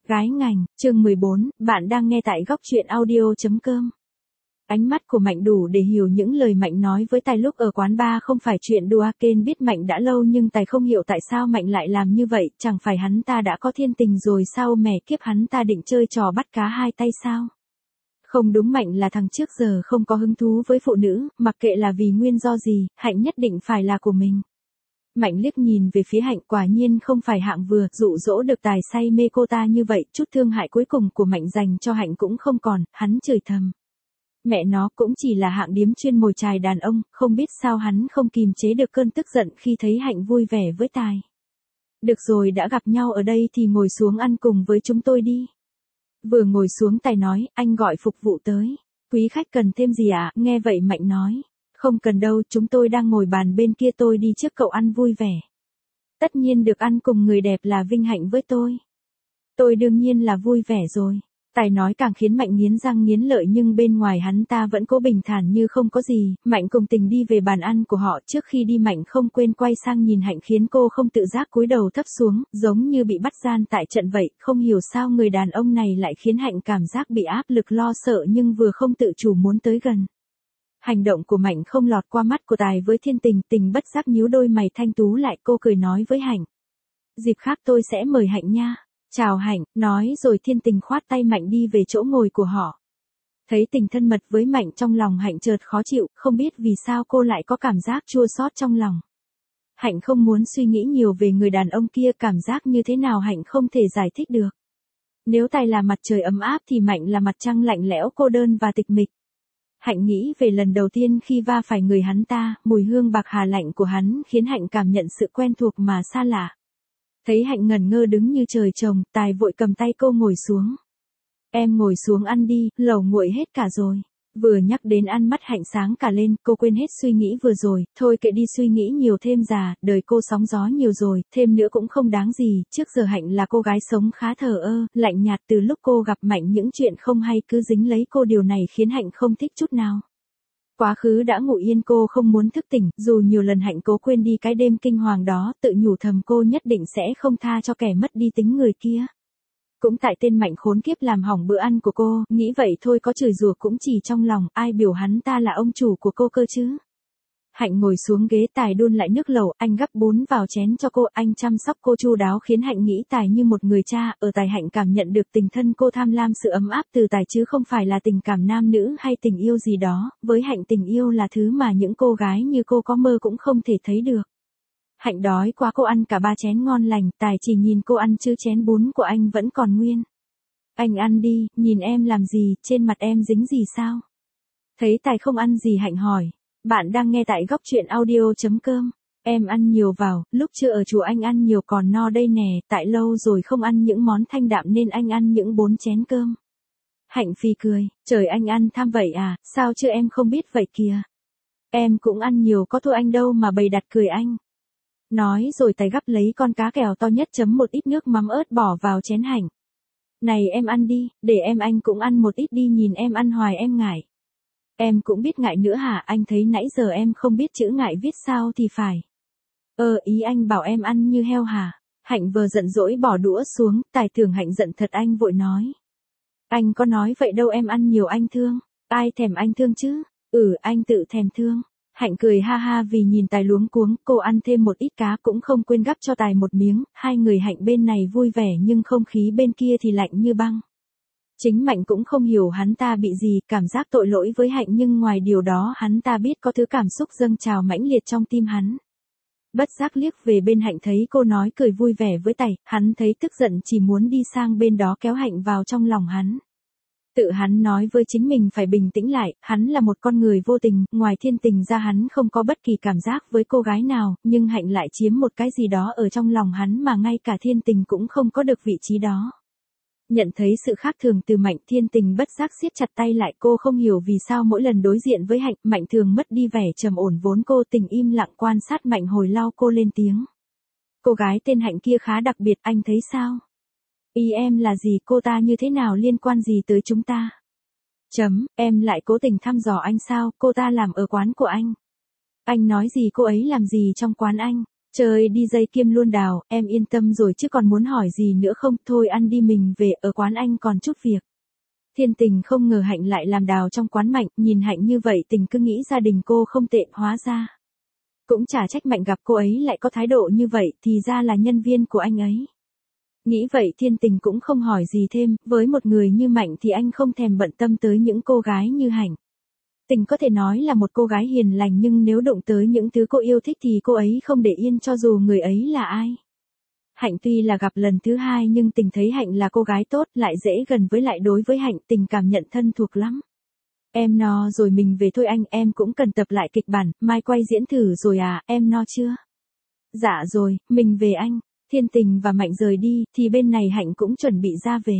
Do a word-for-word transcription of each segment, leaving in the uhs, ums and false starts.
Gái ngành, chương mười bốn, bạn đang nghe tại góc truyện audio chấm com. Ánh mắt của Mạnh đủ để hiểu những lời Mạnh nói với Tài lúc ở quán bar không phải chuyện đùa. Ken biết Mạnh đã lâu nhưng Tài không hiểu tại sao Mạnh lại làm như vậy, chẳng phải hắn ta đã có thiên tình rồi sao, mẻ kiếp hắn ta định chơi trò bắt cá hai tay sao? Không đúng, Mạnh là thằng trước giờ không có hứng thú với phụ nữ, mặc kệ là vì nguyên do gì, Hạnh nhất định phải là của mình. Mạnh liếc nhìn về phía Hạnh, quả nhiên không phải hạng vừa, dụ dỗ được Tài say mê cô ta như vậy, chút thương hại cuối cùng của Mạnh dành cho Hạnh cũng không còn, hắn chửi thầm. Mẹ nó, cũng chỉ là hạng điếm chuyên mồi chài đàn ông, không biết sao hắn không kìm chế được cơn tức giận khi thấy Hạnh vui vẻ với Tài. Được rồi, đã gặp nhau ở đây thì ngồi xuống ăn cùng với chúng tôi đi. Vừa ngồi xuống Tài nói, anh gọi phục vụ tới. Quý khách cần thêm gì ạ? À? Nghe vậy Mạnh nói. Không cần đâu, chúng tôi đang ngồi bàn bên kia, tôi đi trước, cậu ăn vui vẻ. Tất nhiên được ăn cùng người đẹp là vinh hạnh với tôi. Tôi đương nhiên là vui vẻ rồi. Tài nói càng khiến Mạnh nghiến răng nghiến lợi, nhưng bên ngoài hắn ta vẫn cố bình thản như không có gì. Mạnh cùng tình đi về bàn ăn của họ, trước khi đi Mạnh không quên quay sang nhìn Hạnh khiến cô không tự giác cúi đầu thấp xuống, giống như bị bắt gian tại trận vậy. Không hiểu sao người đàn ông này lại khiến Hạnh cảm giác bị áp lực lo sợ nhưng vừa không tự chủ muốn tới gần. Hành động của Mạnh không lọt qua mắt của Tài với thiên tình, tình bất giác nhíu đôi mày thanh tú lại, cô cười nói với Hạnh. Dịp khác tôi sẽ mời Hạnh nha. Chào Hạnh, nói rồi thiên tình khoát tay Mạnh đi về chỗ ngồi của họ. Thấy tình thân mật với Mạnh, trong lòng Hạnh chợt khó chịu, không biết vì sao cô lại có cảm giác chua xót trong lòng. Hạnh không muốn suy nghĩ nhiều về người đàn ông kia, cảm giác như thế nào Hạnh không thể giải thích được. Nếu Tài là mặt trời ấm áp thì Mạnh là mặt trăng lạnh lẽo cô đơn và tịch mịch. Hạnh nghĩ về lần đầu tiên khi va phải người hắn ta, mùi hương bạc hà lạnh của hắn khiến Hạnh cảm nhận sự quen thuộc mà xa lạ. Thấy Hạnh ngẩn ngơ đứng như trời trồng, Tài vội cầm tay cô ngồi xuống. Em ngồi xuống ăn đi, lẩu nguội hết cả rồi. Vừa nhắc đến ăn mắt Hạnh sáng cả lên, cô quên hết suy nghĩ vừa rồi, thôi kệ đi, suy nghĩ nhiều thêm già, đời cô sóng gió nhiều rồi, thêm nữa cũng không đáng gì. Trước giờ Hạnh là cô gái sống khá thờ ơ, lạnh nhạt, từ lúc cô gặp Mạnh những chuyện không hay cứ dính lấy cô, điều này khiến Hạnh không thích chút nào. Quá khứ đã ngủ yên, cô không muốn thức tỉnh, dù nhiều lần Hạnh cố quên đi cái đêm kinh hoàng đó, tự nhủ thầm cô nhất định sẽ không tha cho kẻ mất đi tính người kia. Cũng tại tên Mạnh khốn kiếp làm hỏng bữa ăn của cô, nghĩ vậy thôi có chửi rủa cũng chỉ trong lòng, ai biểu hắn ta là ông chủ của cô cơ chứ. Hạnh ngồi xuống ghế, Tài đun lại nước lẩu, anh gắp bún vào chén cho cô, anh chăm sóc cô chu đáo khiến Hạnh nghĩ Tài như một người cha. Ở Tài Hạnh cảm nhận được tình thân, cô tham lam sự ấm áp từ Tài chứ không phải là tình cảm nam nữ hay tình yêu gì đó, với Hạnh tình yêu là thứ mà những cô gái như cô có mơ cũng không thể thấy được. Hạnh đói quá, cô ăn cả ba chén ngon lành, Tài chỉ nhìn cô ăn chứ chén bún của anh vẫn còn nguyên. Anh ăn đi, nhìn em làm gì, trên mặt em dính gì sao? Thấy Tài không ăn gì Hạnh hỏi. Bạn đang nghe tại góc truyện audio chấm com. Em ăn nhiều vào, lúc chưa ở chùa anh ăn nhiều còn no đây nè, tại lâu rồi không ăn những món thanh đạm nên anh ăn những bốn chén cơm. Hạnh phì cười, trời, anh ăn tham vậy à, sao chứ em không biết vậy kìa. Em cũng ăn nhiều có thua anh đâu mà bày đặt cười anh. Nói rồi Tài gắp lấy con cá kèo to nhất, chấm một ít nước mắm ớt bỏ vào chén Hạnh. Này em ăn đi, để em anh cũng ăn một ít đi, nhìn em ăn hoài em ngại. Em cũng biết ngại nữa hả, anh thấy nãy giờ em không biết chữ ngại viết sao thì phải. Ờ ý anh bảo em ăn như heo hả? Hạnh vừa giận dỗi bỏ đũa xuống, Tài tưởng Hạnh giận thật anh vội nói. Anh có nói vậy đâu, em ăn nhiều anh thương. Ai thèm anh thương chứ? Ừ, anh tự thèm thương. Hạnh cười ha ha vì nhìn Tài luống cuống, cô ăn thêm một ít cá cũng không quên gắp cho Tài một miếng, hai người Hạnh bên này vui vẻ nhưng không khí bên kia thì lạnh như băng. Chính Mạnh cũng không hiểu hắn ta bị gì, cảm giác tội lỗi với Hạnh, nhưng ngoài điều đó hắn ta biết có thứ cảm xúc dâng trào mãnh liệt trong tim hắn. Bất giác liếc về bên Hạnh thấy cô nói cười vui vẻ với Tài, hắn thấy tức giận chỉ muốn đi sang bên đó kéo Hạnh vào trong lòng hắn. Tự hắn nói với chính mình phải bình tĩnh lại, hắn là một con người vô tình, ngoài thiên tình ra hắn không có bất kỳ cảm giác với cô gái nào, nhưng Hạnh lại chiếm một cái gì đó ở trong lòng hắn mà ngay cả thiên tình cũng không có được vị trí đó. Nhận thấy sự khác thường từ Mạnh, thiên tình bất giác siết chặt tay lại, cô không hiểu vì sao mỗi lần đối diện với Hạnh, Mạnh thường mất đi vẻ trầm ổn vốn cô. Tình im lặng quan sát Mạnh hồi lâu, cô lên tiếng. Cô gái tên Hạnh kia khá đặc biệt, anh thấy sao? Ý em là gì, cô ta như thế nào, liên quan gì tới chúng ta? Chấm, em lại cố tình thăm dò anh sao, cô ta làm ở quán của anh. Anh nói gì cô ấy làm gì trong quán anh? Chơi đi dây Kim luôn Đào, em yên tâm rồi chứ còn muốn hỏi gì nữa không, thôi ăn đi mình về, ở quán anh còn chút việc. Thiên Tình không ngờ Hạnh lại làm Đào trong quán Mạnh, nhìn Hạnh như vậy Tình cứ nghĩ gia đình cô không tệ, hóa ra. Cũng chả trách Mạnh gặp cô ấy lại có thái độ như vậy, thì ra là nhân viên của anh ấy. Nghĩ vậy Thiên Tình cũng không hỏi gì thêm, với một người như Mạnh thì anh không thèm bận tâm tới những cô gái như Hạnh. Tình có thể nói là một cô gái hiền lành nhưng nếu đụng tới những thứ cô yêu thích thì cô ấy không để yên cho dù người ấy là ai. Hạnh tuy là gặp lần thứ hai nhưng Tình thấy Hạnh là cô gái tốt, lại dễ gần với lại đối với Hạnh Tình cảm nhận thân thuộc lắm. Em no rồi mình về thôi anh, em cũng cần tập lại kịch bản, mai quay diễn thử rồi à, em no chưa? Dạ rồi, mình về anh. Thiên Tình và Mạnh rời đi, thì bên này Hạnh cũng chuẩn bị ra về.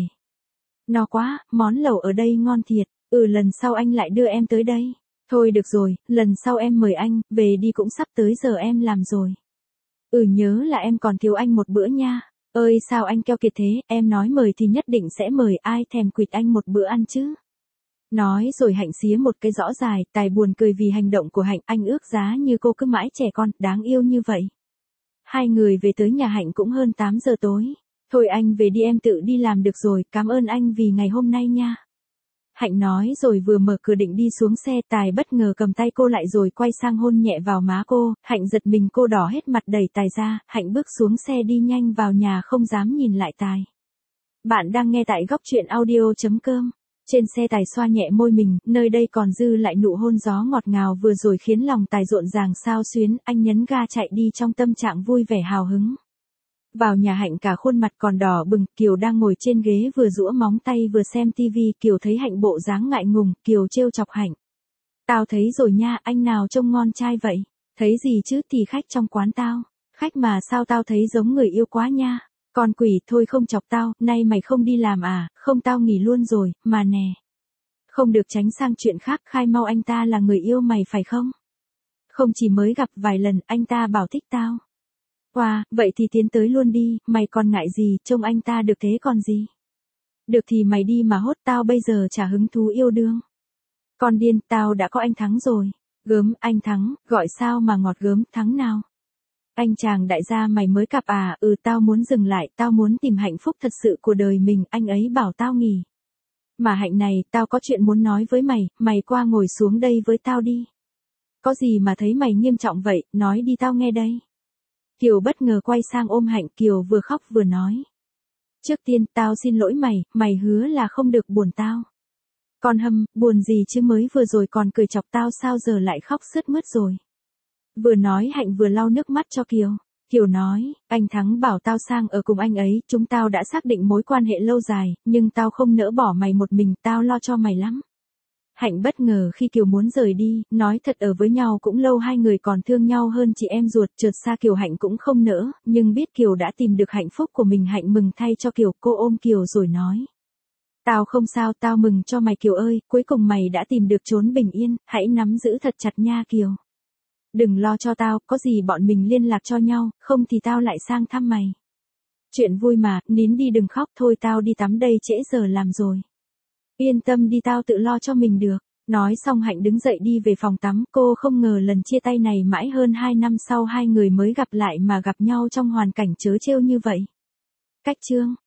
No quá, món lẩu ở đây ngon thiệt, ừ lần sau anh lại đưa em tới đây. Thôi được rồi, lần sau em mời anh, về đi cũng sắp tới giờ em làm rồi. Ừ nhớ là em còn thiếu anh một bữa nha. Ơi sao anh keo kiệt thế, em nói mời thì nhất định sẽ mời, ai thèm quỵt anh một bữa ăn chứ. Nói rồi Hạnh xía một cái rõ dài, Tài buồn cười vì hành động của Hạnh, anh ước giá như cô cứ mãi trẻ con, đáng yêu như vậy. Hai người về tới nhà Hạnh cũng hơn tám giờ tối. Thôi anh về đi em tự đi làm được rồi, cảm ơn anh vì ngày hôm nay nha. Hạnh nói rồi vừa mở cửa định đi xuống xe, Tài bất ngờ cầm tay cô lại rồi quay sang hôn nhẹ vào má cô, Hạnh giật mình cô đỏ hết mặt đẩy Tài ra, Hạnh bước xuống xe đi nhanh vào nhà không dám nhìn lại Tài. Bạn đang nghe tại góc truyện audio chấm com. Trên xe Tài xoa nhẹ môi mình, nơi đây còn dư lại nụ hôn gió ngọt ngào vừa rồi khiến lòng Tài rộn ràng xao xuyến, anh nhấn ga chạy đi trong tâm trạng vui vẻ hào hứng. Vào nhà Hạnh cả khuôn mặt còn đỏ bừng, Kiều đang ngồi trên ghế vừa giũa móng tay vừa xem tivi, Kiều thấy Hạnh bộ dáng ngại ngùng, Kiều trêu chọc Hạnh. Tao thấy rồi nha, anh nào trông ngon trai vậy? Thấy gì chứ, thì khách trong quán tao. Khách mà sao tao thấy giống người yêu quá nha. Con quỷ, thôi không chọc tao, nay mày không đi làm à, không tao nghỉ luôn rồi, mà nè. Không được, tránh sang chuyện khác, khai mau anh ta là người yêu mày phải không? Không, chỉ mới gặp vài lần, anh ta bảo thích tao. Wow, vậy thì tiến tới luôn đi, mày còn ngại gì, trông anh ta được thế còn gì. Được thì mày đi mà hốt, tao bây giờ chả hứng thú yêu đương. Con điên, tao đã có anh Thắng rồi. Gớm, anh Thắng, gọi sao mà ngọt gớm, Thắng nào? Anh chàng đại gia mày mới cặp à, ừ tao muốn dừng lại, tao muốn tìm hạnh phúc thật sự của đời mình, anh ấy bảo tao nghỉ. Mà Hạnh này, tao có chuyện muốn nói với mày, mày qua ngồi xuống đây với tao đi. Có gì mà thấy mày nghiêm trọng vậy, nói đi tao nghe đây. Kiều bất ngờ quay sang ôm Hạnh, Kiều vừa khóc vừa nói. Trước tiên, tao xin lỗi mày, mày hứa là không được buồn tao. Con hâm, buồn gì chứ, mới vừa rồi còn cười chọc tao sao giờ lại khóc sướt mướt rồi. Vừa nói Hạnh vừa lau nước mắt cho Kiều. Kiều nói, anh Thắng bảo tao sang ở cùng anh ấy, chúng tao đã xác định mối quan hệ lâu dài, nhưng tao không nỡ bỏ mày một mình, tao lo cho mày lắm. Hạnh bất ngờ khi Kiều muốn rời đi, nói thật ở với nhau cũng lâu, hai người còn thương nhau hơn chị em ruột, chợt xa Kiều Hạnh cũng không nỡ, nhưng biết Kiều đã tìm được hạnh phúc của mình, Hạnh mừng thay cho Kiều, cô ôm Kiều rồi nói. Tao không sao, tao mừng cho mày Kiều ơi, cuối cùng mày đã tìm được chốn bình yên, hãy nắm giữ thật chặt nha Kiều. Đừng lo cho tao, có gì bọn mình liên lạc cho nhau, không thì tao lại sang thăm mày. Chuyện vui mà, nín đi đừng khóc, thôi tao đi tắm đây, trễ giờ làm rồi. Yên tâm đi, tao tự lo cho mình được. Nói xong Hạnh đứng dậy đi về phòng tắm, cô không ngờ lần chia tay này mãi hơn hai năm sau hai người mới gặp lại mà gặp nhau trong hoàn cảnh trớ trêu như vậy. Cách chương